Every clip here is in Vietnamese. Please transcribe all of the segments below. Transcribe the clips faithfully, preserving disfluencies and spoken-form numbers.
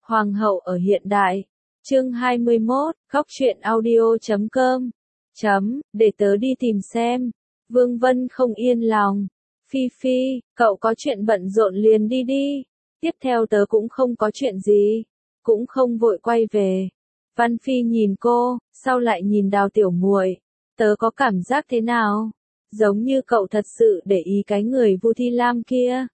Hoàng hậu ở hiện đại. Chương hai mươi mốt, khóc chuyện audio chấm com. Chấm, để tớ đi tìm xem. Vương Vân không yên lòng. Phi Phi, cậu có chuyện bận rộn liền đi đi. Tiếp theo tớ cũng không có chuyện gì. Cũng không vội quay về. Văn Phi nhìn cô, sau lại nhìn Đào Tiểu Muội. Tớ có cảm giác thế nào? Giống như cậu thật sự để ý cái người Vu Thi Lam kia.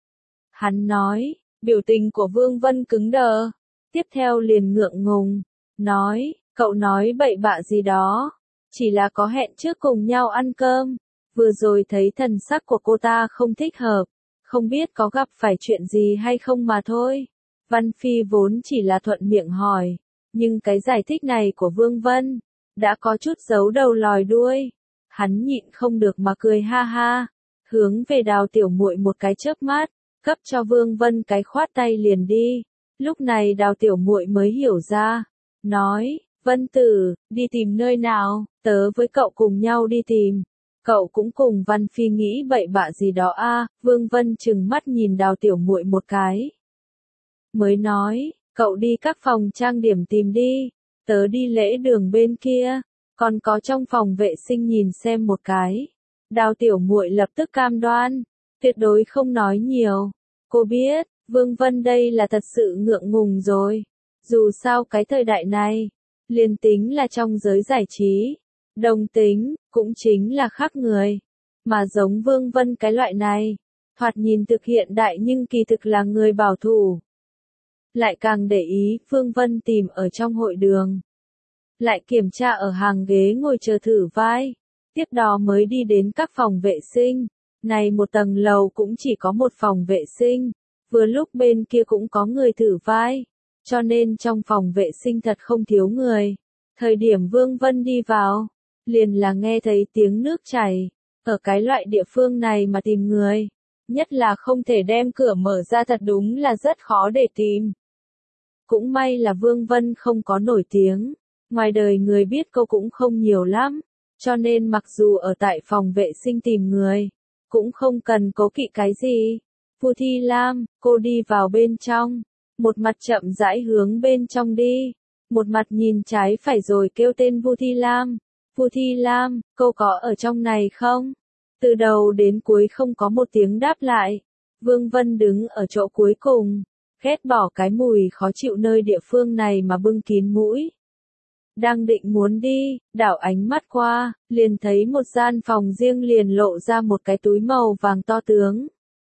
Hắn nói, biểu tình của Vương Vân cứng đờ. Tiếp theo liền ngượng ngùng. Nói, cậu nói bậy bạ gì đó. Chỉ là có hẹn trước cùng nhau ăn cơm. Vừa rồi thấy thần sắc của cô ta không thích hợp. Không biết có gặp phải chuyện gì hay không mà thôi. Văn Phi vốn chỉ là thuận miệng hỏi. Nhưng cái giải thích này của Vương Vân đã có chút giấu đầu lòi đuôi. Hắn nhịn không được mà cười ha ha. Hướng về Đào Tiểu Muội một cái chớp mắt. Cấp cho Vương Vân cái khoát tay liền đi. Lúc này Đào Tiểu Muội mới hiểu ra. Nói, Vân Tử, đi tìm nơi nào, tớ với cậu cùng nhau đi tìm. Cậu cũng cùng Văn Phi nghĩ bậy bạ gì đó a. À, Vương Vân trừng mắt nhìn Đào Tiểu Muội một cái. Mới nói, cậu đi các phòng trang điểm tìm đi. Tớ đi lễ đường bên kia. Còn có trong phòng vệ sinh nhìn xem một cái. Đào Tiểu Muội lập tức cam đoan. Tuyệt đối không nói nhiều. Cô biết, Vương Vân đây là thật sự ngượng ngùng rồi. Dù sao cái thời đại này, liền tính là trong giới giải trí, đồng tính, cũng chính là khác người. Mà giống Vương Vân cái loại này, thoạt nhìn thực hiện đại nhưng kỳ thực là người bảo thủ. Lại càng để ý, Vương Vân tìm ở trong hội đường. Lại kiểm tra ở hàng ghế ngồi chờ thử vai. Tiếp đó mới đi đến các phòng vệ sinh. Này một tầng lầu cũng chỉ có một phòng vệ sinh. Vừa lúc bên kia cũng có người thử vai. Cho nên trong phòng vệ sinh thật không thiếu người. Thời điểm Vương Vân đi vào, liền là nghe thấy tiếng nước chảy. Ở cái loại địa phương này mà tìm người, nhất là không thể đem cửa mở ra thật đúng là rất khó để tìm. Cũng may là Vương Vân không có nổi tiếng. Ngoài đời người biết cô cũng không nhiều lắm. Cho nên mặc dù ở tại phòng vệ sinh tìm người, cũng không cần cố kỵ cái gì. Vu Thi Lam, cô đi vào bên trong. Một mặt chậm rãi hướng bên trong đi. Một mặt nhìn trái phải rồi kêu tên Vu Thi Lam. Vu Thi Lam, cô có ở trong này không? Từ đầu đến cuối không có một tiếng đáp lại. Vương Vân đứng ở chỗ cuối cùng. Ghét bỏ cái mùi khó chịu nơi địa phương này mà bưng kín mũi. Đang định muốn đi, đảo ánh mắt qua, liền thấy một gian phòng riêng liền lộ ra một cái túi màu vàng to tướng.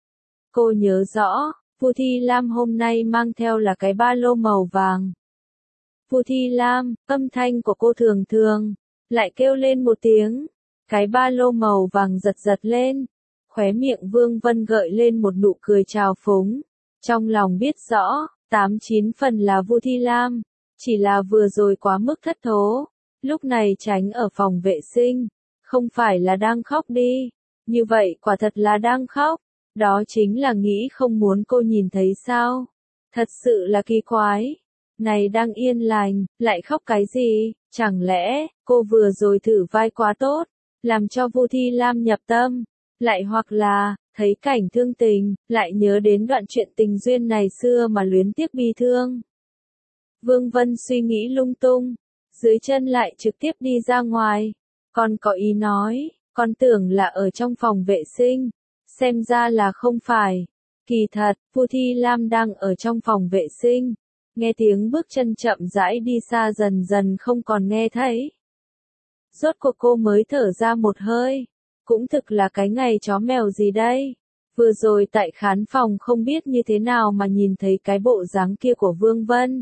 Cô nhớ rõ, Vu Thi Lam hôm nay mang theo là cái ba lô màu vàng. Vu Thi Lam, âm thanh của cô thường thường, lại kêu lên một tiếng. Cái ba lô màu vàng giật giật lên. Khóe miệng Vương Vân gợi lên một nụ cười trào phúng. Trong lòng biết rõ, tám chín phần là Vu Thi Lam. Chỉ là vừa rồi quá mức thất thố. Lúc này tránh ở phòng vệ sinh. Không phải là đang khóc đi. Như vậy quả thật là đang khóc. Đó chính là nghĩ không muốn cô nhìn thấy sao. Thật sự là kỳ quái. Này đang yên lành, lại khóc cái gì? Chẳng lẽ, cô vừa rồi thử vai quá tốt, làm cho Vu Thi Lam nhập tâm. Lại hoặc là, thấy cảnh thương tình, lại nhớ đến đoạn chuyện tình duyên này xưa mà luyến tiếc bi thương. Vương Vân suy nghĩ lung tung, dưới chân lại trực tiếp đi ra ngoài. Còn có ý nói, con tưởng là ở trong phòng vệ sinh. Xem ra là không phải. Kỳ thật, Vu Thi Lam đang ở trong phòng vệ sinh. Nghe tiếng bước chân chậm rãi đi xa dần dần không còn nghe thấy. Rốt cuộc cô mới thở ra một hơi. Cũng thực là cái ngày chó mèo gì đây. Vừa rồi tại khán phòng không biết như thế nào mà nhìn thấy cái bộ dáng kia của Vương Vân.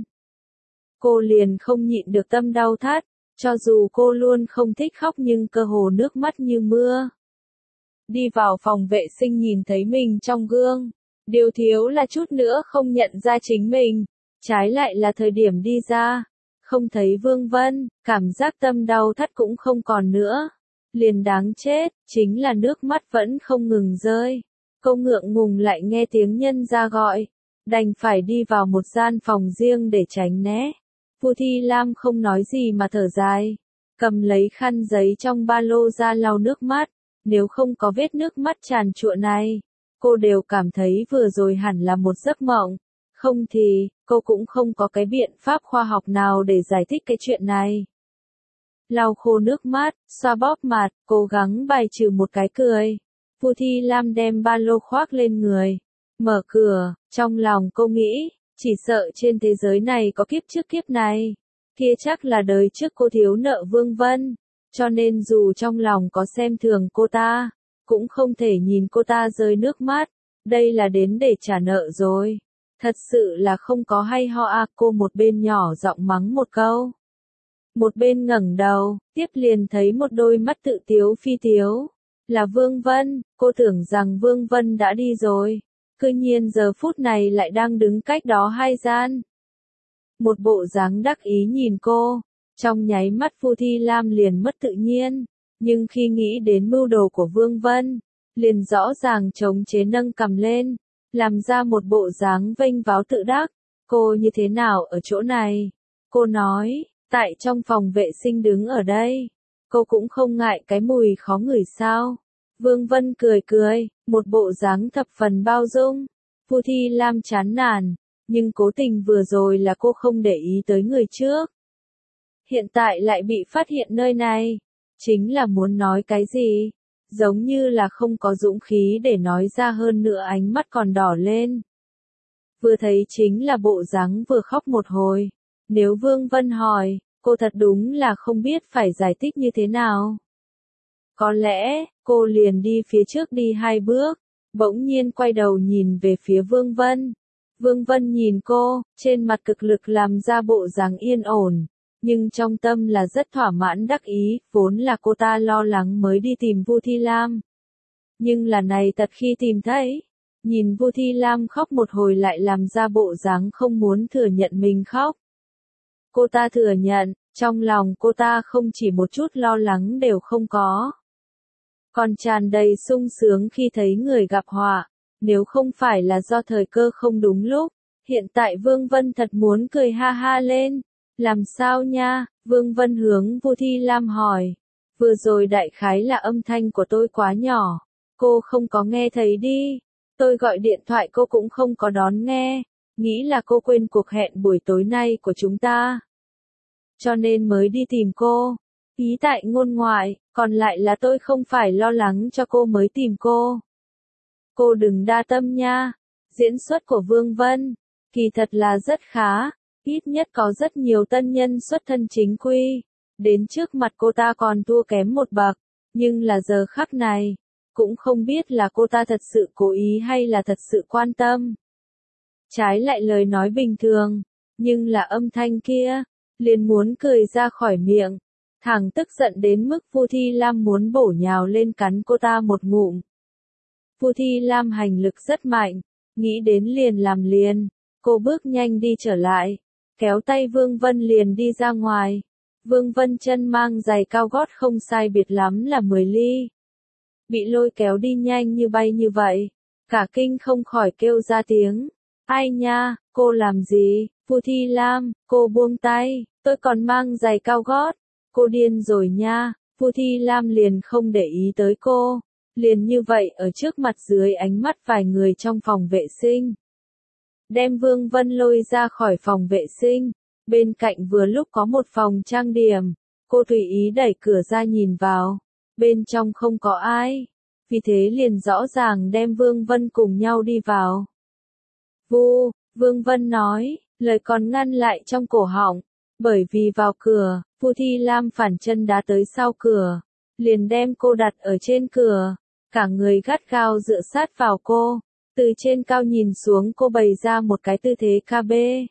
Cô liền không nhịn được tâm đau thắt. Cho dù cô luôn không thích khóc nhưng cơ hồ nước mắt như mưa. Đi vào phòng vệ sinh nhìn thấy mình trong gương. Điều thiếu là chút nữa không nhận ra chính mình. Trái lại là thời điểm đi ra. Không thấy Vương Vân, cảm giác tâm đau thắt cũng không còn nữa. Liền đáng chết, chính là nước mắt vẫn không ngừng rơi. Cô ngượng ngùng lại nghe tiếng nhân ra gọi. Đành phải đi vào một gian phòng riêng để tránh né. Vu Thi Lam không nói gì mà thở dài. Cầm lấy khăn giấy trong ba lô ra lau nước mắt. Nếu không có vết nước mắt tràn trụa này, cô đều cảm thấy vừa rồi hẳn là một giấc mộng. Không thì, cô cũng không có cái biện pháp khoa học nào để giải thích cái chuyện này. Lau khô nước mắt, xoa bóp mặt, cố gắng bài trừ một cái cười. Vu Thi Lam đem ba lô khoác lên người. Mở cửa, trong lòng cô nghĩ, chỉ sợ trên thế giới này có kiếp trước kiếp này. Kia chắc là đời trước cô thiếu nợ Vương Vân. Cho nên dù trong lòng có xem thường cô ta, cũng không thể nhìn cô ta rơi nước mắt. Đây là đến để trả nợ rồi. Thật sự là không có hay ho à, cô một bên nhỏ giọng mắng một câu. Một bên ngẩng đầu, tiếp liền thấy một đôi mắt tự tiếu phi tiếu. Là Vương Vân, cô tưởng rằng Vương Vân đã đi rồi. Cứ nhiên giờ phút này lại đang đứng cách đó hai gian. Một bộ dáng đắc ý nhìn cô, trong nháy mắt Vu Thi Lam liền mất tự nhiên. Nhưng khi nghĩ đến mưu đồ của Vương Vân, liền rõ ràng chống chế nâng cầm lên, làm ra một bộ dáng vênh váo tự đắc. Cô như thế nào ở chỗ này? Cô nói, tại trong phòng vệ sinh đứng ở đây. Cô cũng không ngại cái mùi khó ngửi sao? Vương Vân cười cười, một bộ dáng thập phần bao dung. Vu Thi Lam chán nản, nhưng cố tình vừa rồi là cô không để ý tới người trước. Hiện tại lại bị phát hiện nơi này. Chính là muốn nói cái gì? Giống như là không có dũng khí để nói ra, hơn nữa ánh mắt còn đỏ lên. Vừa thấy chính là bộ dáng vừa khóc một hồi. Nếu Vương Vân hỏi, cô thật đúng là không biết phải giải thích như thế nào. Có lẽ, cô liền đi phía trước đi hai bước, bỗng nhiên quay đầu nhìn về phía Vương Vân. Vương Vân nhìn cô, trên mặt cực lực làm ra bộ dáng yên ổn, nhưng trong tâm là rất thỏa mãn đắc ý, vốn là cô ta lo lắng mới đi tìm Vu Thi Lam. Nhưng là này thật khi tìm thấy, nhìn Vu Thi Lam khóc một hồi lại làm ra bộ dáng không muốn thừa nhận mình khóc. Cô ta thừa nhận, trong lòng cô ta không chỉ một chút lo lắng đều không có. Còn tràn đầy sung sướng khi thấy người gặp họa, nếu không phải là do thời cơ không đúng lúc, hiện tại Vương Vân thật muốn cười ha ha lên. Làm sao nha? Vương Vân hướng Vu Thi Lam hỏi. Vừa rồi đại khái là âm thanh của tôi quá nhỏ, cô không có nghe thấy đi. Tôi gọi điện thoại cô cũng không có đón nghe, nghĩ là cô quên cuộc hẹn buổi tối nay của chúng ta. Cho nên mới đi tìm cô. Ý tại ngôn ngoại, còn lại là tôi không phải lo lắng cho cô mới tìm cô. Cô đừng đa tâm nha. Diễn xuất của Vương Vân, kỳ thật là rất khá, ít nhất có rất nhiều tân nhân xuất thân chính quy. Đến trước mặt cô ta còn thua kém một bậc, nhưng là giờ khắc này, cũng không biết là cô ta thật sự cố ý hay là thật sự quan tâm. Trái lại lời nói bình thường, nhưng là âm thanh kia, liền muốn cười ra khỏi miệng. Thằng tức giận đến mức Vu Thi Lam muốn bổ nhào lên cắn cô ta một ngụm. Vu Thi Lam hành lực rất mạnh, nghĩ đến liền làm liền, cô bước nhanh đi trở lại, kéo tay Vương Vân liền đi ra ngoài. Vương Vân chân mang giày cao gót không sai biệt lắm là mười ly. Bị lôi kéo đi nhanh như bay như vậy, cả kinh không khỏi kêu ra tiếng. Ai nha, cô làm gì? Vu Thi Lam, cô buông tay, tôi còn mang giày cao gót. Cô điên rồi nha. Vu Thi Lam liền không để ý tới cô, liền như vậy ở trước mặt dưới ánh mắt vài người trong phòng vệ sinh. Đem Vương Vân lôi ra khỏi phòng vệ sinh, bên cạnh vừa lúc có một phòng trang điểm, cô tùy ý đẩy cửa ra nhìn vào, bên trong không có ai, vì thế liền rõ ràng đem Vương Vân cùng nhau đi vào. Vu, Vương Vân nói, lời còn ngăn lại trong cổ họng, bởi vì vào cửa, Vu Thi Lam phản chân đá tới sau cửa, liền đem cô đặt ở trên cửa, cả người gắt gao dựa sát vào cô, từ trên cao nhìn xuống cô bày ra một cái tư thế ca bê.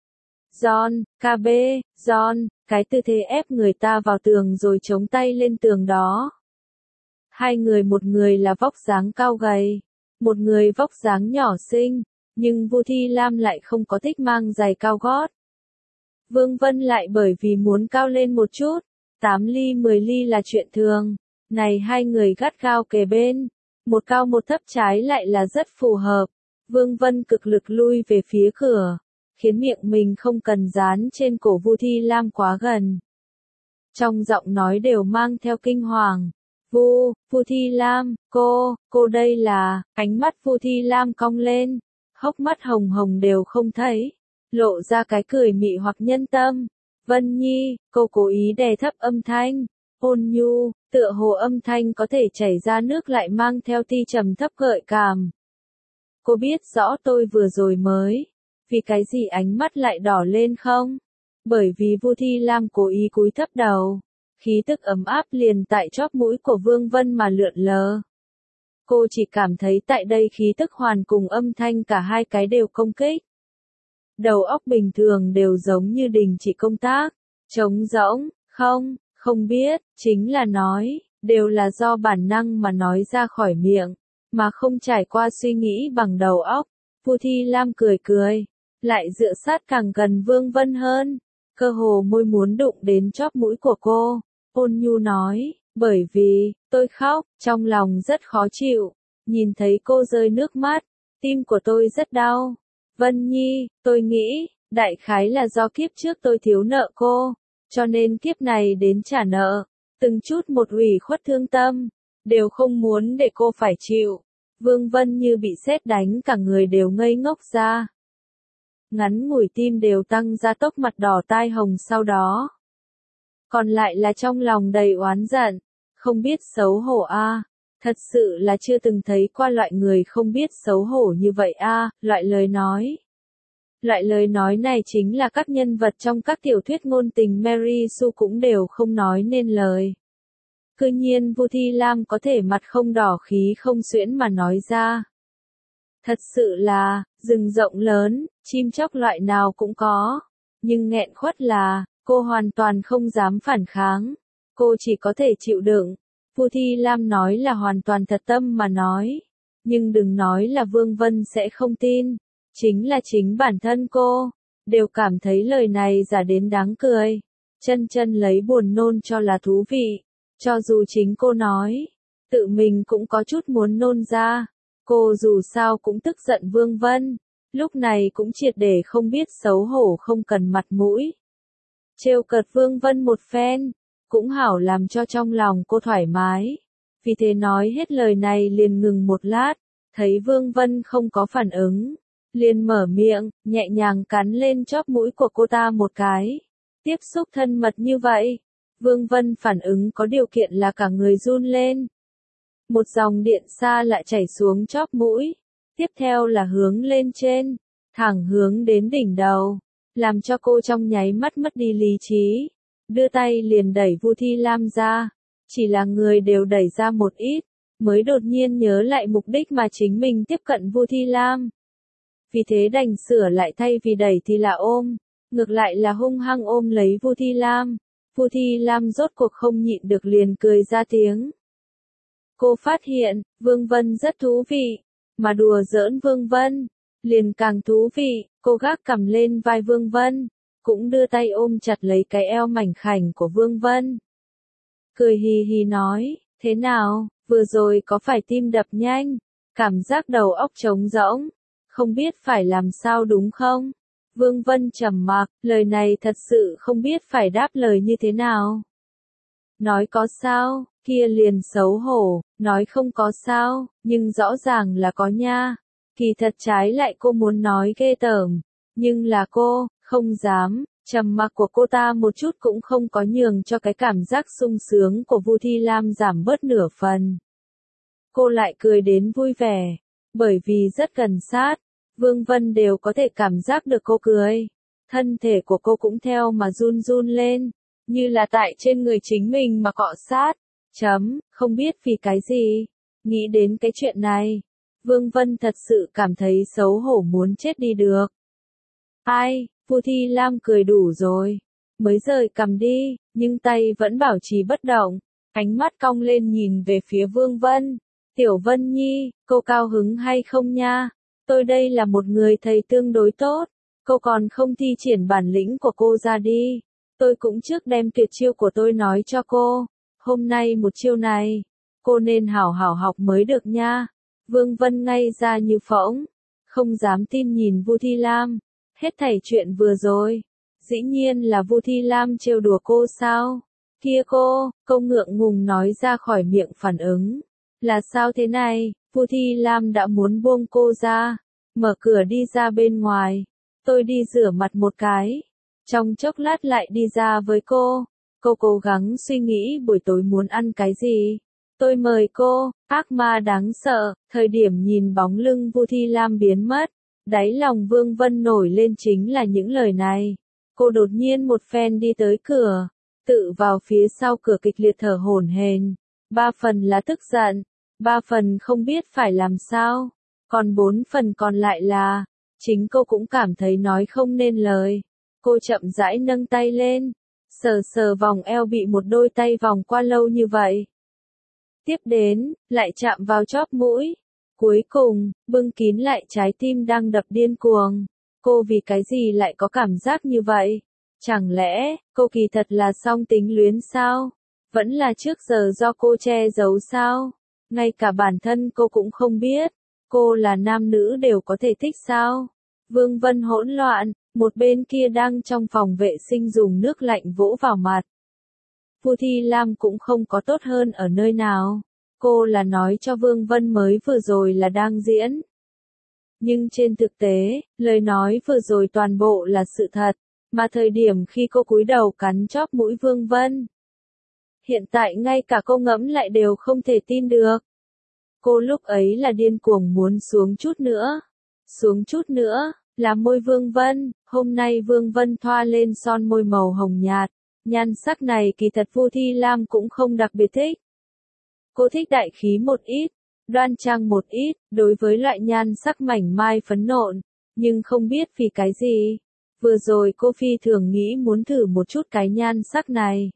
John, ca bê, John, cái tư thế ép người ta vào tường rồi chống tay lên tường đó. Hai người, một người là vóc dáng cao gầy, một người vóc dáng nhỏ xinh, nhưng Vu Thi Lam lại không có thích mang giày cao gót. Vương Vân lại bởi vì muốn cao lên một chút, tám ly mười ly là chuyện thường, này hai người gắt gao kề bên, một cao một thấp trái lại là rất phù hợp. Vương Vân cực lực lui về phía cửa, khiến miệng mình không cần dán trên cổ Vu Thi Lam quá gần. Trong giọng nói đều mang theo kinh hoàng. Vu, Vu Thi Lam, cô, cô đây là, ánh mắt Vu Thi Lam cong lên, hốc mắt hồng hồng đều không thấy, lộ ra cái cười mị hoặc nhân tâm. Vân Nhi, cô cố ý đè thấp âm thanh, ôn nhu, tựa hồ âm thanh có thể chảy ra nước lại mang theo ti trầm thấp gợi cảm. Cô biết rõ tôi vừa rồi mới, vì cái gì ánh mắt lại đỏ lên không? Bởi vì Vu Thi Lam cố ý cúi thấp đầu, khí tức ấm áp liền tại chóp mũi của Vương Vân mà lượn lờ. Cô chỉ cảm thấy tại đây khí tức hoàn cùng âm thanh cả hai cái đều công kích. Đầu óc bình thường đều giống như đình chỉ công tác, trống rỗng, không, không biết, chính là nói, đều là do bản năng mà nói ra khỏi miệng, mà không trải qua suy nghĩ bằng đầu óc. Vu Thi Lam cười cười, lại dựa sát càng gần Vương Vân hơn, cơ hồ môi muốn đụng đến chóp mũi của cô, ôn nhu nói, bởi vì, tôi khóc, trong lòng rất khó chịu, nhìn thấy cô rơi nước mắt, tim của tôi rất đau. Vân Nhi, tôi nghĩ, đại khái là do kiếp trước tôi thiếu nợ cô, cho nên kiếp này đến trả nợ, từng chút một ủy khuất thương tâm, đều không muốn để cô phải chịu. Vương Vân như bị sét đánh cả người đều ngây ngốc ra. Ngắn ngủi tim đều tăng ra tốc mặt đỏ tai hồng sau đó. Còn lại là trong lòng đầy oán giận, không biết xấu hổ a, à. Thật sự là chưa từng thấy qua loại người không biết xấu hổ như vậy a, à, loại lời nói. Loại lời nói này chính là các nhân vật trong các tiểu thuyết ngôn tình Mary Sue cũng đều không nói nên lời. Cư nhiên Vu Thi Lam có thể mặt không đỏ khí không xuyễn mà nói ra. Thật sự là, rừng rộng lớn, chim chóc loại nào cũng có. Nhưng nghẹn khuất là, cô hoàn toàn không dám phản kháng. Cô chỉ có thể chịu đựng. Vu Thi Lam nói là hoàn toàn thật tâm mà nói. Nhưng đừng nói là Vương Vân sẽ không tin. Chính là chính bản thân cô, đều cảm thấy lời này giả đến đáng cười. Chân chân lấy buồn nôn cho là thú vị. Cho dù chính cô nói, tự mình cũng có chút muốn nôn ra. Cô dù sao cũng tức giận Vương Vân, lúc này cũng triệt để không biết xấu hổ không cần mặt mũi. Trêu cợt Vương Vân một phen, cũng hảo làm cho trong lòng cô thoải mái. Vì thế nói hết lời này liền ngừng một lát, thấy Vương Vân không có phản ứng, liền mở miệng, nhẹ nhàng cắn lên chóp mũi của cô ta một cái. Tiếp xúc thân mật như vậy, Vương Vân phản ứng có điều kiện là cả người run lên. Một dòng điện xa lại chảy xuống chóp mũi, tiếp theo là hướng lên trên, thẳng hướng đến đỉnh đầu, làm cho cô trong nháy mắt mất đi lý trí, đưa tay liền đẩy Vu Thi Lam ra, chỉ là người đều đẩy ra một ít, mới đột nhiên nhớ lại mục đích mà chính mình tiếp cận Vu Thi Lam. Vì thế đành sửa lại thay vì đẩy thì là ôm, ngược lại là hung hăng ôm lấy Vu Thi Lam. Vu Thi Lam rốt cuộc không nhịn được liền cười ra tiếng. Cô phát hiện, Vương Vân rất thú vị, mà đùa giỡn Vương Vân, liền càng thú vị, cô gác cầm lên vai Vương Vân, cũng đưa tay ôm chặt lấy cái eo mảnh khảnh của Vương Vân. Cười hì hì nói, thế nào, vừa rồi có phải tim đập nhanh, cảm giác đầu óc trống rỗng, không biết phải làm sao đúng không? Vương Vân trầm mặc, lời này thật sự không biết phải đáp lời như thế nào. Nói có sao, kia liền xấu hổ, nói không có sao, nhưng rõ ràng là có nha. Kỳ thật trái lại cô muốn nói ghê tởm, nhưng là cô, không dám, trầm mặc của cô ta một chút cũng không có nhường cho cái cảm giác sung sướng của Vu Thi Lam giảm bớt nửa phần. Cô lại cười đến vui vẻ, bởi vì rất gần sát, Vương Vân đều có thể cảm giác được cô cười. Thân thể của cô cũng theo mà run run lên, như là tại trên người chính mình mà cọ sát. Chấm, không biết vì cái gì. Nghĩ đến cái chuyện này, Vương Vân thật sự cảm thấy xấu hổ muốn chết đi được. Ai, Vu Thi Lam cười đủ rồi. Mới rời cầm đi, nhưng tay vẫn bảo trì bất động. Ánh mắt cong lên nhìn về phía Vương Vân. Tiểu Vân Nhi, cô cao hứng hay không nha? Tôi đây là một người thầy tương đối tốt. Cô còn không thi triển bản lĩnh của cô ra đi. Tôi cũng trước đem tuyệt chiêu của tôi nói cho cô. Hôm nay một chiêu này, cô nên hảo hảo học mới được nha. Vương Vân ngay ra như phỗng, không dám tin nhìn Vu Thi Lam. Hết thảy chuyện vừa rồi, dĩ nhiên là Vu Thi Lam trêu đùa cô sao? Kia cô, câu ngượng ngùng nói ra khỏi miệng phản ứng. Là sao thế này? Vu Thi Lam đã muốn buông cô ra, mở cửa đi ra bên ngoài. Tôi đi rửa mặt một cái. Trong chốc lát lại đi ra với cô. Cô cố gắng suy nghĩ buổi tối muốn ăn cái gì. Tôi mời cô, ác ma đáng sợ, thời điểm nhìn bóng lưng Vu Thi Lam biến mất. Đáy lòng Vương Vân nổi lên chính là những lời này. Cô đột nhiên một phen đi tới cửa, tự vào phía sau cửa kịch liệt thở hổn hển. Ba phần là tức giận, ba phần không biết phải làm sao, còn bốn phần còn lại là, chính cô cũng cảm thấy nói không nên lời. Cô chậm rãi nâng tay lên, sờ sờ vòng eo bị một đôi tay vòng qua lâu như vậy. Tiếp đến, lại chạm vào chóp mũi. Cuối cùng, bưng kín lại trái tim đang đập điên cuồng. Cô vì cái gì lại có cảm giác như vậy? Chẳng lẽ, cô kỳ thật là song tính luyến sao? Vẫn là trước giờ do cô che giấu sao? Ngay cả bản thân cô cũng không biết. Cô là nam nữ đều có thể thích sao? Vương Vân hỗn loạn, một bên kia đang trong phòng vệ sinh dùng nước lạnh vỗ vào mặt. Vu Thi Lam cũng không có tốt hơn ở nơi nào. Cô là nói cho Vương Vân mới vừa rồi là đang diễn. Nhưng trên thực tế, lời nói vừa rồi toàn bộ là sự thật, mà thời điểm khi cô cúi đầu cắn chóp mũi Vương Vân. Hiện tại ngay cả cô ngẫm lại đều không thể tin được. Cô lúc ấy là điên cuồng muốn xuống chút nữa. Xuống chút nữa, là môi Vương Vân, hôm nay Vương Vân thoa lên son môi màu hồng nhạt. Nhan sắc này kỳ thật Vu Thi Lam cũng không đặc biệt thích. Cô thích đại khí một ít, đoan trang một ít, đối với loại nhan sắc mảnh mai phấn nộn, nhưng không biết vì cái gì. Vừa rồi cô phi thường nghĩ muốn thử một chút cái nhan sắc này.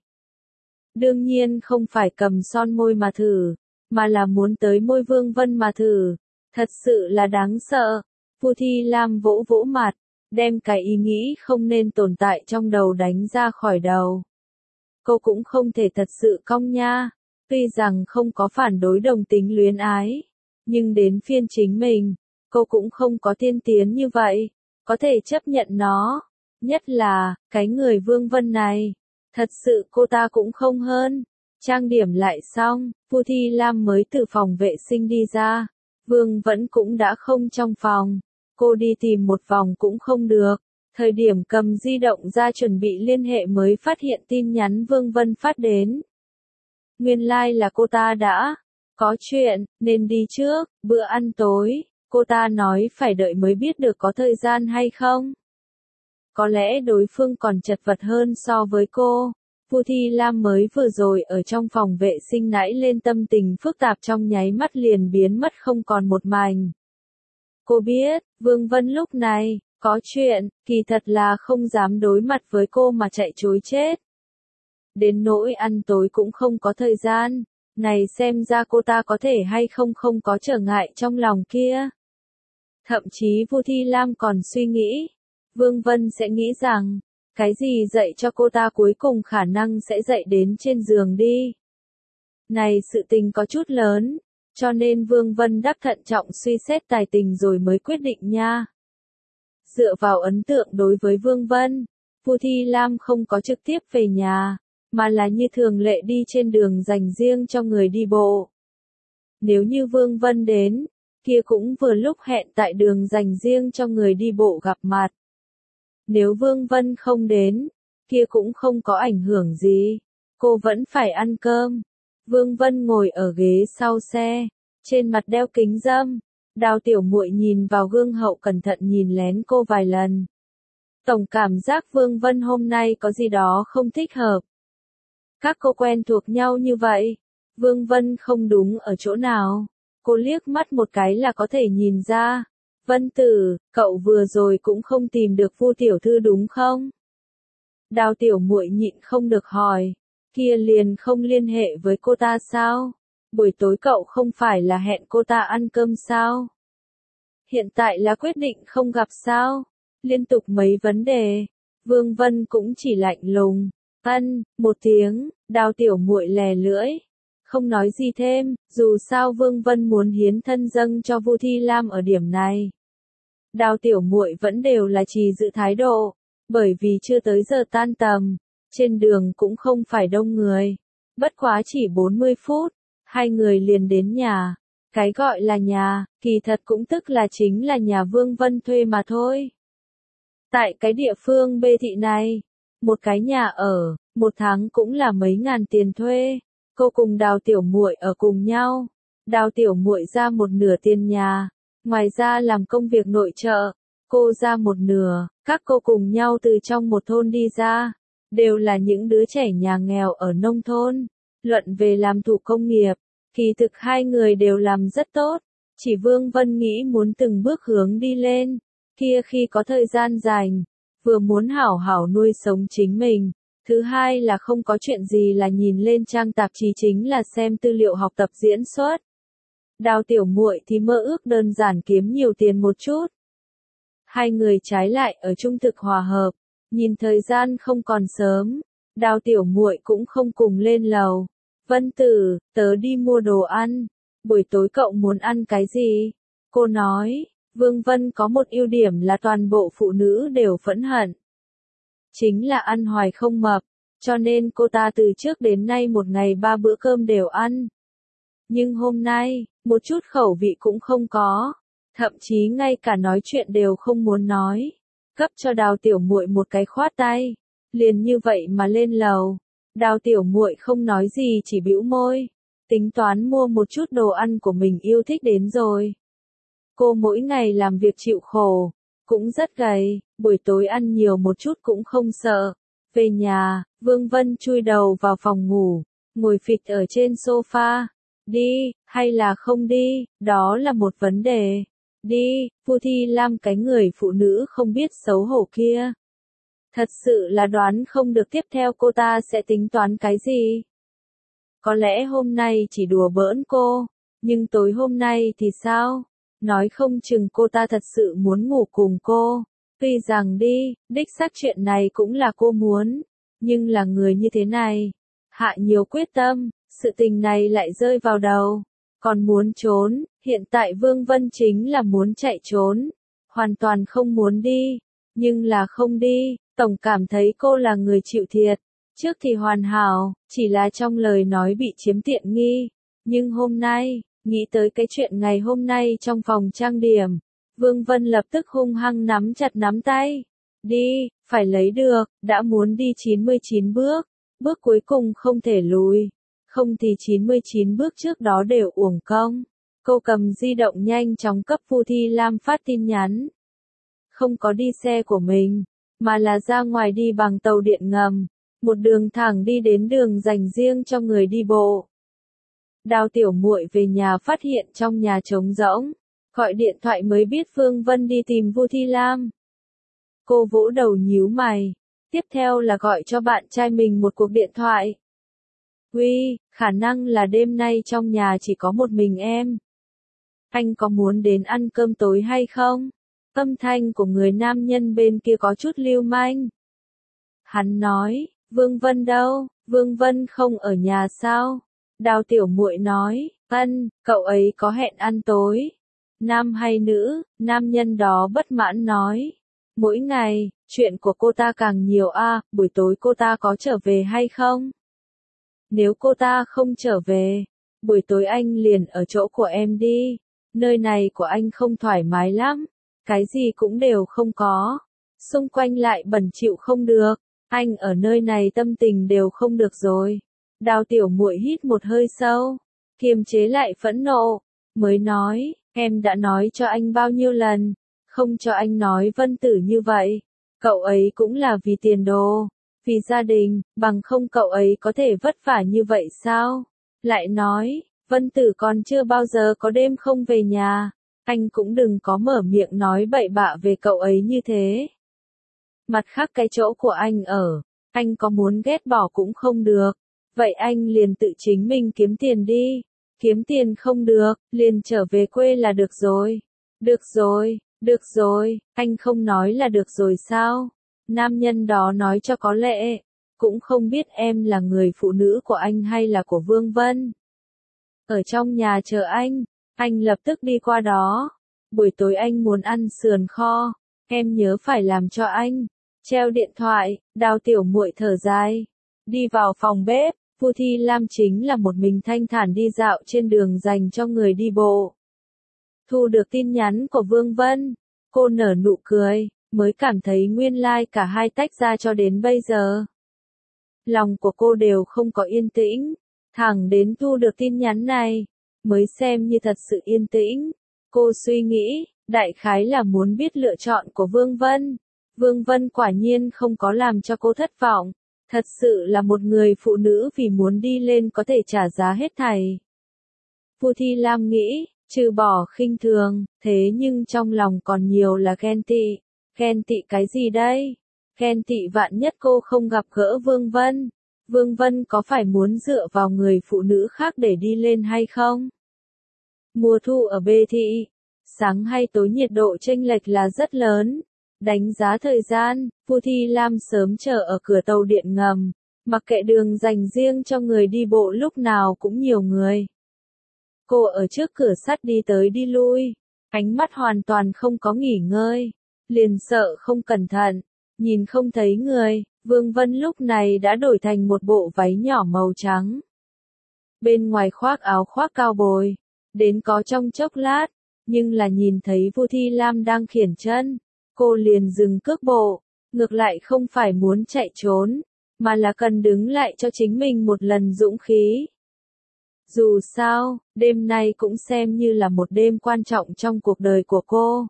Đương nhiên không phải cầm son môi mà thử, mà là muốn tới môi Vương Vân mà thử. Thật sự là đáng sợ. Vu Thi Lam vỗ vỗ mặt, đem cái ý nghĩ không nên tồn tại trong đầu đánh ra khỏi đầu. Cô cũng không thể thật sự cong nha. Tuy rằng không có phản đối đồng tính luyến ái, nhưng đến phiên chính mình, cô cũng không có tiên tiến như vậy, có thể chấp nhận nó. Nhất là, cái người Vương Vân này, thật sự cô ta cũng không hơn. Trang điểm lại xong, Vu Thi Lam mới từ phòng vệ sinh đi ra. Vương vẫn cũng đã không trong phòng. Cô đi tìm một vòng cũng không được. Thời điểm cầm di động ra chuẩn bị liên hệ mới phát hiện tin nhắn Vương Vân phát đến. Nguyên lai like là cô ta đã có chuyện, nên đi trước, bữa ăn tối, cô ta nói phải đợi mới biết được có thời gian hay không. Có lẽ đối phương còn chật vật hơn so với cô. Vu Thi Lam mới vừa rồi ở trong phòng vệ sinh nãy lên tâm tình phức tạp trong nháy mắt liền biến mất không còn một mảnh. Cô biết, Vương Vân lúc này, có chuyện, kỳ thật là không dám đối mặt với cô mà chạy trối chết. Đến nỗi ăn tối cũng không có thời gian, này xem ra cô ta có thể hay không không có trở ngại trong lòng kia. Thậm chí Vu Thi Lam còn suy nghĩ, Vương Vân sẽ nghĩ rằng, cái gì dạy cho cô ta cuối cùng khả năng sẽ dạy đến trên giường đi. Này sự tình có chút lớn, cho nên Vương Vân đắc thận trọng suy xét tài tình rồi mới quyết định nha. Dựa vào ấn tượng đối với Vương Vân, Vu Thi Lam không có trực tiếp về nhà, mà là như thường lệ đi trên đường dành riêng cho người đi bộ. Nếu như Vương Vân đến, kia cũng vừa lúc hẹn tại đường dành riêng cho người đi bộ gặp mặt. Nếu Vương Vân không đến, kia cũng không có ảnh hưởng gì, cô vẫn phải ăn cơm. Vương Vân ngồi ở ghế sau xe, trên mặt đeo kính râm. Đào Tiểu Muội nhìn vào gương hậu cẩn thận nhìn lén cô vài lần. Tổng cảm giác Vương Vân hôm nay có gì đó không thích hợp. Các cô quen thuộc nhau như vậy, Vương Vân không đúng ở chỗ nào. Cô liếc mắt một cái là có thể nhìn ra. Vân Tử, cậu vừa rồi cũng không tìm được Vu tiểu thư đúng không? Đào Tiểu Muội nhịn không được hỏi, kia liền không liên hệ với cô ta sao? Buổi tối cậu không phải là hẹn cô ta ăn cơm sao? Hiện tại là quyết định không gặp sao? Liên tục mấy vấn đề, Vương Vân cũng chỉ lạnh lùng, ân, một tiếng, Đào Tiểu Muội lè lưỡi, không nói gì thêm, dù sao Vương Vân muốn hiến thân dâng cho Vu Thi Lam ở điểm này. Đào Tiểu Muội vẫn đều là trì giữ thái độ, bởi vì chưa tới giờ tan tầm, trên đường cũng không phải đông người, bất quá chỉ bốn mươi phút, hai người liền đến nhà. Cái gọi là nhà, kỳ thật cũng tức là chính là nhà Vương Vân thuê mà thôi. Tại cái địa phương bê thị này, một cái nhà ở, một tháng cũng là mấy ngàn tiền thuê. Cô cùng Đào Tiểu Muội ở cùng nhau. Đào Tiểu Muội ra một nửa tiền nhà, ngoài ra làm công việc nội trợ, cô ra một nửa, các cô cùng nhau từ trong một thôn đi ra, đều là những đứa trẻ nhà nghèo ở nông thôn. Luận về làm thủ công nghiệp, kỳ thực hai người đều làm rất tốt, chỉ Vương Vân nghĩ muốn từng bước hướng đi lên, kia khi có thời gian rảnh, vừa muốn hảo hảo nuôi sống chính mình, thứ hai là không có chuyện gì là nhìn lên trang tạp chí chính là xem tư liệu học tập diễn xuất. Đào Tiểu Muội thì mơ ước đơn giản kiếm nhiều tiền một chút. Hai người trái lại ở chung thực hòa hợp, nhìn thời gian không còn sớm, Đào Tiểu Muội cũng không cùng lên lầu. Vân Tử, tớ đi mua đồ ăn, buổi tối cậu muốn ăn cái gì? Cô nói, Vương Vân có một ưu điểm là toàn bộ phụ nữ đều phẫn hận. Chính là ăn hoài không mập, cho nên cô ta từ trước đến nay một ngày ba bữa cơm đều ăn. Nhưng hôm nay, một chút khẩu vị cũng không có, thậm chí ngay cả nói chuyện đều không muốn nói. Cấp cho Đào Tiểu Muội một cái khoát tay, liền như vậy mà lên lầu. Đào Tiểu Muội không nói gì chỉ bĩu môi, tính toán mua một chút đồ ăn của mình yêu thích đến rồi. Cô mỗi ngày làm việc chịu khổ, cũng rất gầy, buổi tối ăn nhiều một chút cũng không sợ. Về nhà, Vương Vân chui đầu vào phòng ngủ, ngồi phịch ở trên sofa. Đi, hay là không đi, đó là một vấn đề. Đi, Vu Thi Lam cái người phụ nữ không biết xấu hổ kia. Thật sự là đoán không được tiếp theo cô ta sẽ tính toán cái gì. Có lẽ hôm nay chỉ đùa bỡn cô, nhưng tối hôm nay thì sao? Nói không chừng cô ta thật sự muốn ngủ cùng cô. Tuy rằng đi, đích xác chuyện này cũng là cô muốn, nhưng là người như thế này, hạ nhiều quyết tâm, sự tình này lại rơi vào đầu, còn muốn trốn, hiện tại Vương Vân chính là muốn chạy trốn, hoàn toàn không muốn đi, nhưng là không đi, tổng cảm thấy cô là người chịu thiệt, trước thì hoàn hảo, chỉ là trong lời nói bị chiếm tiện nghi, nhưng hôm nay, nghĩ tới cái chuyện ngày hôm nay trong phòng trang điểm, Vương Vân lập tức hung hăng nắm chặt nắm tay, đi, phải lấy được, đã muốn đi chín mươi chín bước, bước cuối cùng không thể lùi. Không thì chín mươi chín bước trước đó đều uổng công. Cô cầm di động nhanh chóng cấp Vu Thi Lam phát tin nhắn. Không có đi xe của mình, mà là ra ngoài đi bằng tàu điện ngầm, một đường thẳng đi đến đường dành riêng cho người đi bộ. Đào Tiểu Muội về nhà phát hiện trong nhà trống rỗng, gọi điện thoại mới biết Vương Vân đi tìm Vu Thi Lam. Cô vỗ đầu nhíu mày, tiếp theo là gọi cho bạn trai mình một cuộc điện thoại. Uy, khả năng là đêm nay trong nhà chỉ có một mình em. Anh có muốn đến ăn cơm tối hay không? Âm thanh của người nam nhân bên kia có chút lưu manh. Hắn nói, Vương Vân đâu, Vương Vân không ở nhà sao? Đào Tiểu Muội nói, ân, cậu ấy có hẹn ăn tối. Nam hay nữ, nam nhân đó bất mãn nói. Mỗi ngày, chuyện của cô ta càng nhiều a, à, buổi tối cô ta có trở về hay không? Nếu cô ta không trở về, buổi tối anh liền ở chỗ của em đi, nơi này của anh không thoải mái lắm, cái gì cũng đều không có, xung quanh lại bẩn chịu không được, anh ở nơi này tâm tình đều không được rồi. Đào Tiểu Muội hít một hơi sâu, kiềm chế lại phẫn nộ, mới nói, em đã nói cho anh bao nhiêu lần, không cho anh nói Vân Tử như vậy, cậu ấy cũng là vì tiền đồ. Vì gia đình, bằng không cậu ấy có thể vất vả như vậy sao? Lại nói, Vân Tử còn chưa bao giờ có đêm không về nhà, anh cũng đừng có mở miệng nói bậy bạ về cậu ấy như thế. Mặt khác cái chỗ của anh ở, anh có muốn ghét bỏ cũng không được, vậy anh liền tự chính mình kiếm tiền đi, kiếm tiền không được, liền trở về quê là được rồi. Được rồi, được rồi, anh không nói là được rồi sao? Nam nhân đó nói cho có lệ, cũng không biết em là người phụ nữ của anh hay là của Vương Vân. Ở trong nhà chờ anh, anh lập tức đi qua đó. Buổi tối anh muốn ăn sườn kho, em nhớ phải làm cho anh. Treo điện thoại, Đào Tiểu Muội thở dài, đi vào phòng bếp, Vu Thi Lam chính là một mình thanh thản đi dạo trên đường dành cho người đi bộ. Thu được tin nhắn của Vương Vân, cô nở nụ cười, mới cảm thấy nguyên lai cả hai tách ra cho đến bây giờ. Lòng của cô đều không có yên tĩnh, thẳng đến thu được tin nhắn này, mới xem như thật sự yên tĩnh. Cô suy nghĩ, đại khái là muốn biết lựa chọn của Vương Vân. Vương Vân quả nhiên không có làm cho cô thất vọng, thật sự là một người phụ nữ vì muốn đi lên có thể trả giá hết thảy. Vu Thi Lam nghĩ, trừ bỏ khinh thường, thế nhưng trong lòng còn nhiều là ghen tị. Ghen tị cái gì đây? Ghen tị vạn nhất cô không gặp gỡ Vương Vân. Vương Vân có phải muốn dựa vào người phụ nữ khác để đi lên hay không? Mùa thu ở Bê Thị, sáng hay tối nhiệt độ chênh lệch là rất lớn. Đánh giá thời gian, Vu Thi Lam sớm chờ ở cửa tàu điện ngầm, mặc kệ đường dành riêng cho người đi bộ lúc nào cũng nhiều người. Cô ở trước cửa sắt đi tới đi lui, ánh mắt hoàn toàn không có nghỉ ngơi, liền sợ không cẩn thận, nhìn không thấy người. Vương Vân lúc này đã đổi thành một bộ váy nhỏ màu trắng. Bên ngoài khoác áo khoác cao bồi, đến có trong chốc lát, nhưng là nhìn thấy Vu Thi Lam đang khiển chân, cô liền dừng cước bộ, ngược lại không phải muốn chạy trốn, mà là cần đứng lại cho chính mình một lần dũng khí. Dù sao, đêm nay cũng xem như là một đêm quan trọng trong cuộc đời của cô.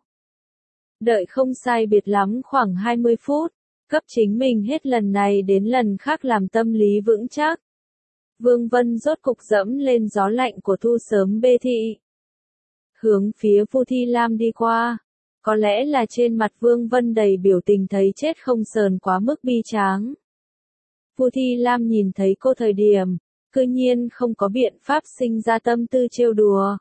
Đợi không sai biệt lắm khoảng hai mươi phút, cấp chính mình hết lần này đến lần khác làm tâm lý vững chắc. Vương Vân rốt cục dẫm lên gió lạnh của thu sớm Bê Thị, hướng phía Vu Thi Lam đi qua. Có lẽ là trên mặt Vương Vân đầy biểu tình thấy chết không sờn quá mức bi tráng. Vu Thi Lam nhìn thấy cô thời điểm, cư nhiên không có biện pháp sinh ra tâm tư trêu đùa,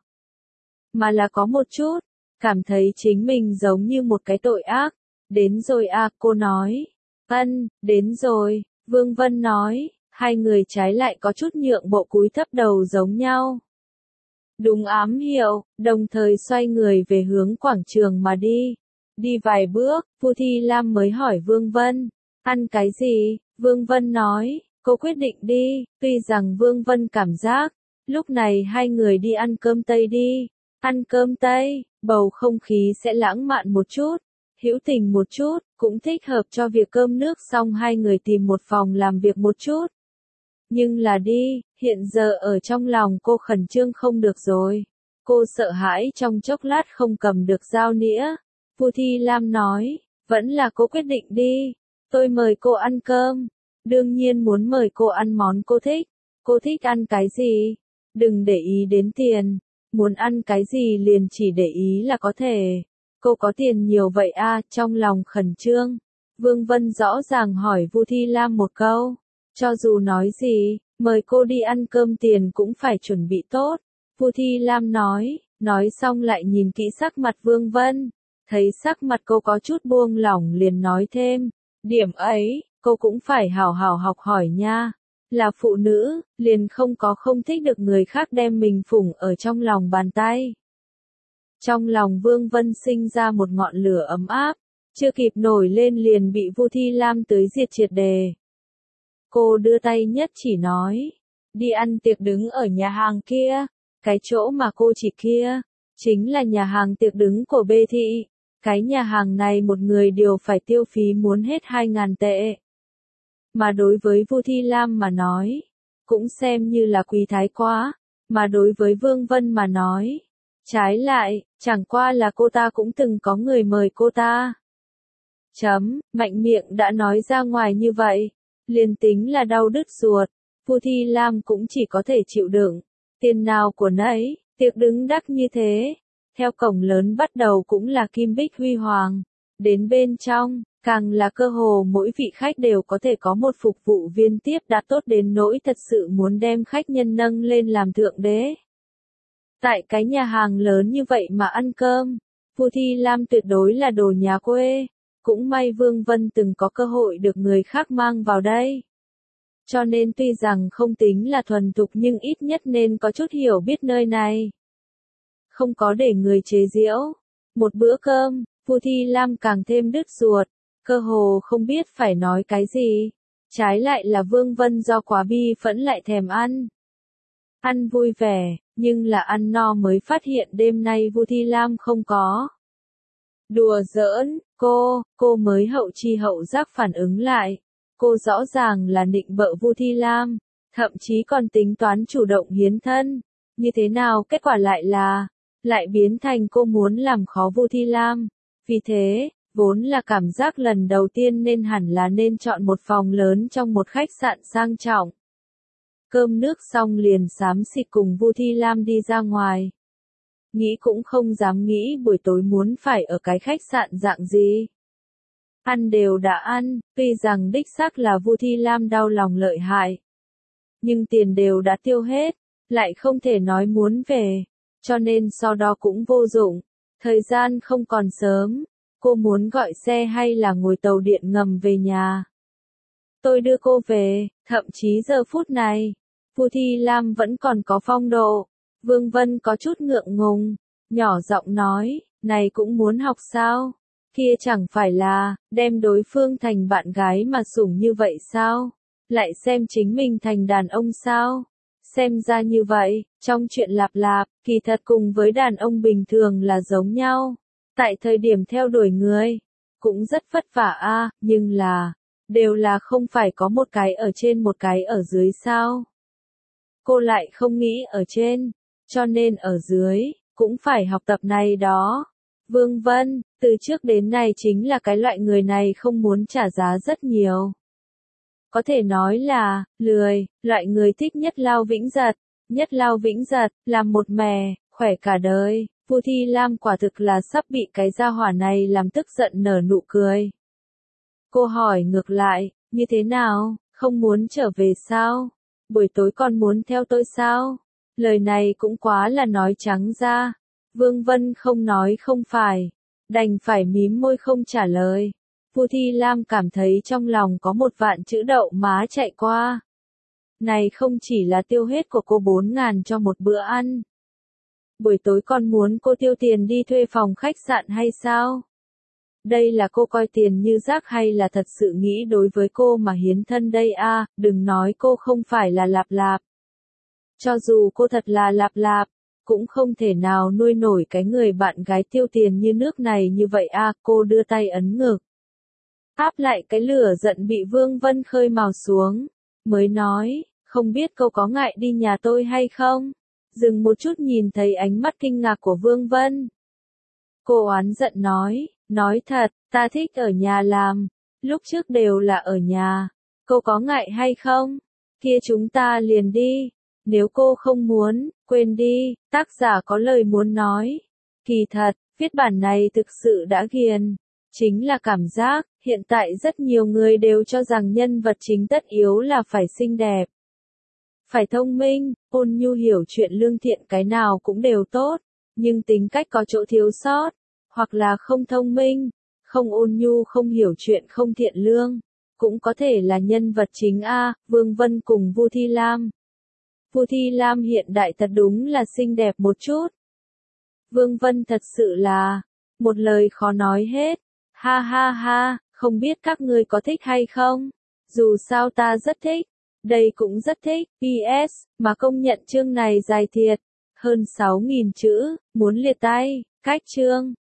mà là có một chút, cảm thấy chính mình giống như một cái tội ác. Đến rồi à, cô nói. Ân, đến rồi, Vương Vân nói, hai người trái lại có chút nhượng bộ cúi thấp đầu giống nhau. Đúng ám hiệu, đồng thời xoay người về hướng quảng trường mà đi. Đi vài bước, Vu Thi Lam mới hỏi Vương Vân, ăn cái gì? Vương Vân nói, cô quyết định đi. Tuy rằng Vương Vân cảm giác, lúc này hai người đi ăn cơm Tây đi. Ăn cơm Tây, bầu không khí sẽ lãng mạn một chút, hữu tình một chút, cũng thích hợp cho việc cơm nước xong hai người tìm một phòng làm việc một chút. Nhưng là đi, hiện giờ ở trong lòng cô khẩn trương không được rồi. Cô sợ hãi trong chốc lát không cầm được dao nĩa. Vu Thi Lam nói, vẫn là cô quyết định đi. Tôi mời cô ăn cơm. Đương nhiên muốn mời cô ăn món cô thích. Cô thích ăn cái gì? Đừng để ý đến tiền. Muốn ăn cái gì liền chỉ để ý là có thể. Cô có tiền nhiều vậy à, trong lòng khẩn trương. Vương Vân rõ ràng hỏi Vu Thi Lam một câu. Cho dù nói gì, mời cô đi ăn cơm tiền cũng phải chuẩn bị tốt. Vu Thi Lam nói, nói xong lại nhìn kỹ sắc mặt Vương Vân. Thấy sắc mặt cô có chút buông lỏng liền nói thêm. Điểm ấy, cô cũng phải hào hào học hỏi nha. Là phụ nữ, liền không có không thích được người khác đem mình phủng ở trong lòng bàn tay. Trong lòng Vương Vân sinh ra một ngọn lửa ấm áp, chưa kịp nổi lên liền bị Vu Thi Lam tưới diệt triệt đề. Cô đưa tay nhất chỉ nói, đi ăn tiệc đứng ở nhà hàng kia, cái chỗ mà cô chỉ kia, chính là nhà hàng tiệc đứng của Bê Thị. Cái nhà hàng này một người đều phải tiêu phí muốn hết hai ngàn tệ. Mà đối với Vu Thi Lam mà nói, cũng xem như là quý thái quá, mà đối với Vương Vân mà nói, trái lại, chẳng qua là cô ta cũng từng có người mời cô ta. Chấm, mạnh miệng đã nói ra ngoài như vậy, liền tính là đau đứt ruột, Vu Thi Lam cũng chỉ có thể chịu đựng, tiền nào của nấy, tiệc đứng đắt như thế. Theo cổng lớn bắt đầu cũng là kim bích huy hoàng, đến bên trong, càng là cơ hồ mỗi vị khách đều có thể có một phục vụ viên tiếp đãi tốt đến nỗi thật sự muốn đem khách nhân nâng lên làm thượng đế. Tại cái nhà hàng lớn như vậy mà ăn cơm, Vu Thi Lam tuyệt đối là đồ nhà quê, cũng may Vương Vân từng có cơ hội được người khác mang vào đây. Cho nên tuy rằng không tính là thuần thục nhưng ít nhất nên có chút hiểu biết nơi này. Không có để người chế giễu. Một bữa cơm, Vu Thi Lam càng thêm đứt ruột, cơ hồ không biết phải nói cái gì. Trái lại là Vương Vân do quá bi phẫn lại thèm ăn. Ăn vui vẻ, nhưng là ăn no mới phát hiện đêm nay Vu Thi Lam không có. Đùa giỡn, cô, cô mới hậu chi hậu giác phản ứng lại. Cô rõ ràng là nịnh bợ Vu Thi Lam, thậm chí còn tính toán chủ động hiến thân. Như thế nào kết quả lại là, lại biến thành cô muốn làm khó Vu Thi Lam. Vì thế, vốn là cảm giác lần đầu tiên nên hẳn là nên chọn một phòng lớn trong một khách sạn sang trọng. Cơm nước xong liền xám xịt cùng Vu Thi Lam đi ra ngoài. Nghĩ cũng không dám nghĩ buổi tối muốn phải ở cái khách sạn dạng gì. Ăn đều đã ăn, tuy rằng đích xác là Vu Thi Lam đau lòng lợi hại. Nhưng tiền đều đã tiêu hết, lại không thể nói muốn về, cho nên sau đó cũng vô dụng. Thời gian không còn sớm, cô muốn gọi xe hay là ngồi tàu điện ngầm về nhà. Tôi đưa cô về, thậm chí giờ phút này, Vu Thi Lam vẫn còn có phong độ. Vương Vân có chút ngượng ngùng, nhỏ giọng nói, này cũng muốn học sao? Kia chẳng phải là, đem đối phương thành bạn gái mà sủng như vậy sao? Lại xem chính mình thành đàn ông sao? Xem ra như vậy, trong chuyện lạp lạp, kỳ thật cùng với đàn ông bình thường là giống nhau. Tại thời điểm theo đuổi người, cũng rất vất vả a, nhưng là, đều là không phải có một cái ở trên một cái ở dưới sao? Cô lại không nghĩ ở trên, cho nên ở dưới, cũng phải học tập này đó. Vương Vân, từ trước đến nay chính là cái loại người này không muốn trả giá rất nhiều. Có thể nói là, lười, loại người thích nhất lao vĩnh giật, nhất lao vĩnh giật, làm một mè, khỏe cả đời. Vu Thi Lam quả thực là sắp bị cái gia hỏa này làm tức giận nở nụ cười. Cô hỏi ngược lại, như thế nào, không muốn trở về sao? Buổi tối còn muốn theo tôi sao? Lời này cũng quá là nói trắng ra. Vương Vân không nói không phải, đành phải mím môi không trả lời. Vu Thi Lam cảm thấy trong lòng có một vạn chữ đậu má chạy qua. Này không chỉ là tiêu hết của cô bốn ngàn cho một bữa ăn. Buổi tối còn muốn cô tiêu tiền đi thuê phòng khách sạn hay sao? Đây là cô coi tiền như rác hay là thật sự nghĩ đối với cô mà hiến thân đây a? À, đừng nói cô không phải là lạp lạp. Cho dù cô thật là lạp lạp, cũng không thể nào nuôi nổi cái người bạn gái tiêu tiền như nước này như vậy a. À, cô đưa tay ấn ngực. Áp lại cái lửa giận bị Vương Vân khơi mào xuống, mới nói, không biết cô có ngại đi nhà tôi hay không? Dừng một chút nhìn thấy ánh mắt kinh ngạc của Vương Vân. Cô oán giận nói, nói thật, ta thích ở nhà làm, lúc trước đều là ở nhà, cô có ngại hay không? Kia chúng ta liền đi, nếu cô không muốn, quên đi, tác giả có lời muốn nói. Kỳ thật, viết bản này thực sự đã ghiền, chính là cảm giác, hiện tại rất nhiều người đều cho rằng nhân vật chính tất yếu là phải xinh đẹp. Phải thông minh, ôn nhu hiểu chuyện lương thiện cái nào cũng đều tốt, nhưng tính cách có chỗ thiếu sót, hoặc là không thông minh, không ôn nhu không hiểu chuyện không thiện lương, cũng có thể là nhân vật chính a. Vương Vân cùng Vu Thi Lam. Vu Thi Lam hiện đại thật đúng là xinh đẹp một chút. Vương Vân thật sự là, một lời khó nói hết, ha ha ha, không biết các ngươi có thích hay không, dù sao ta rất thích. Đây cũng rất thích, pê ét, mà công nhận chương này dài thiệt, hơn sáu nghìn chữ, muốn liệt tay, cách chương.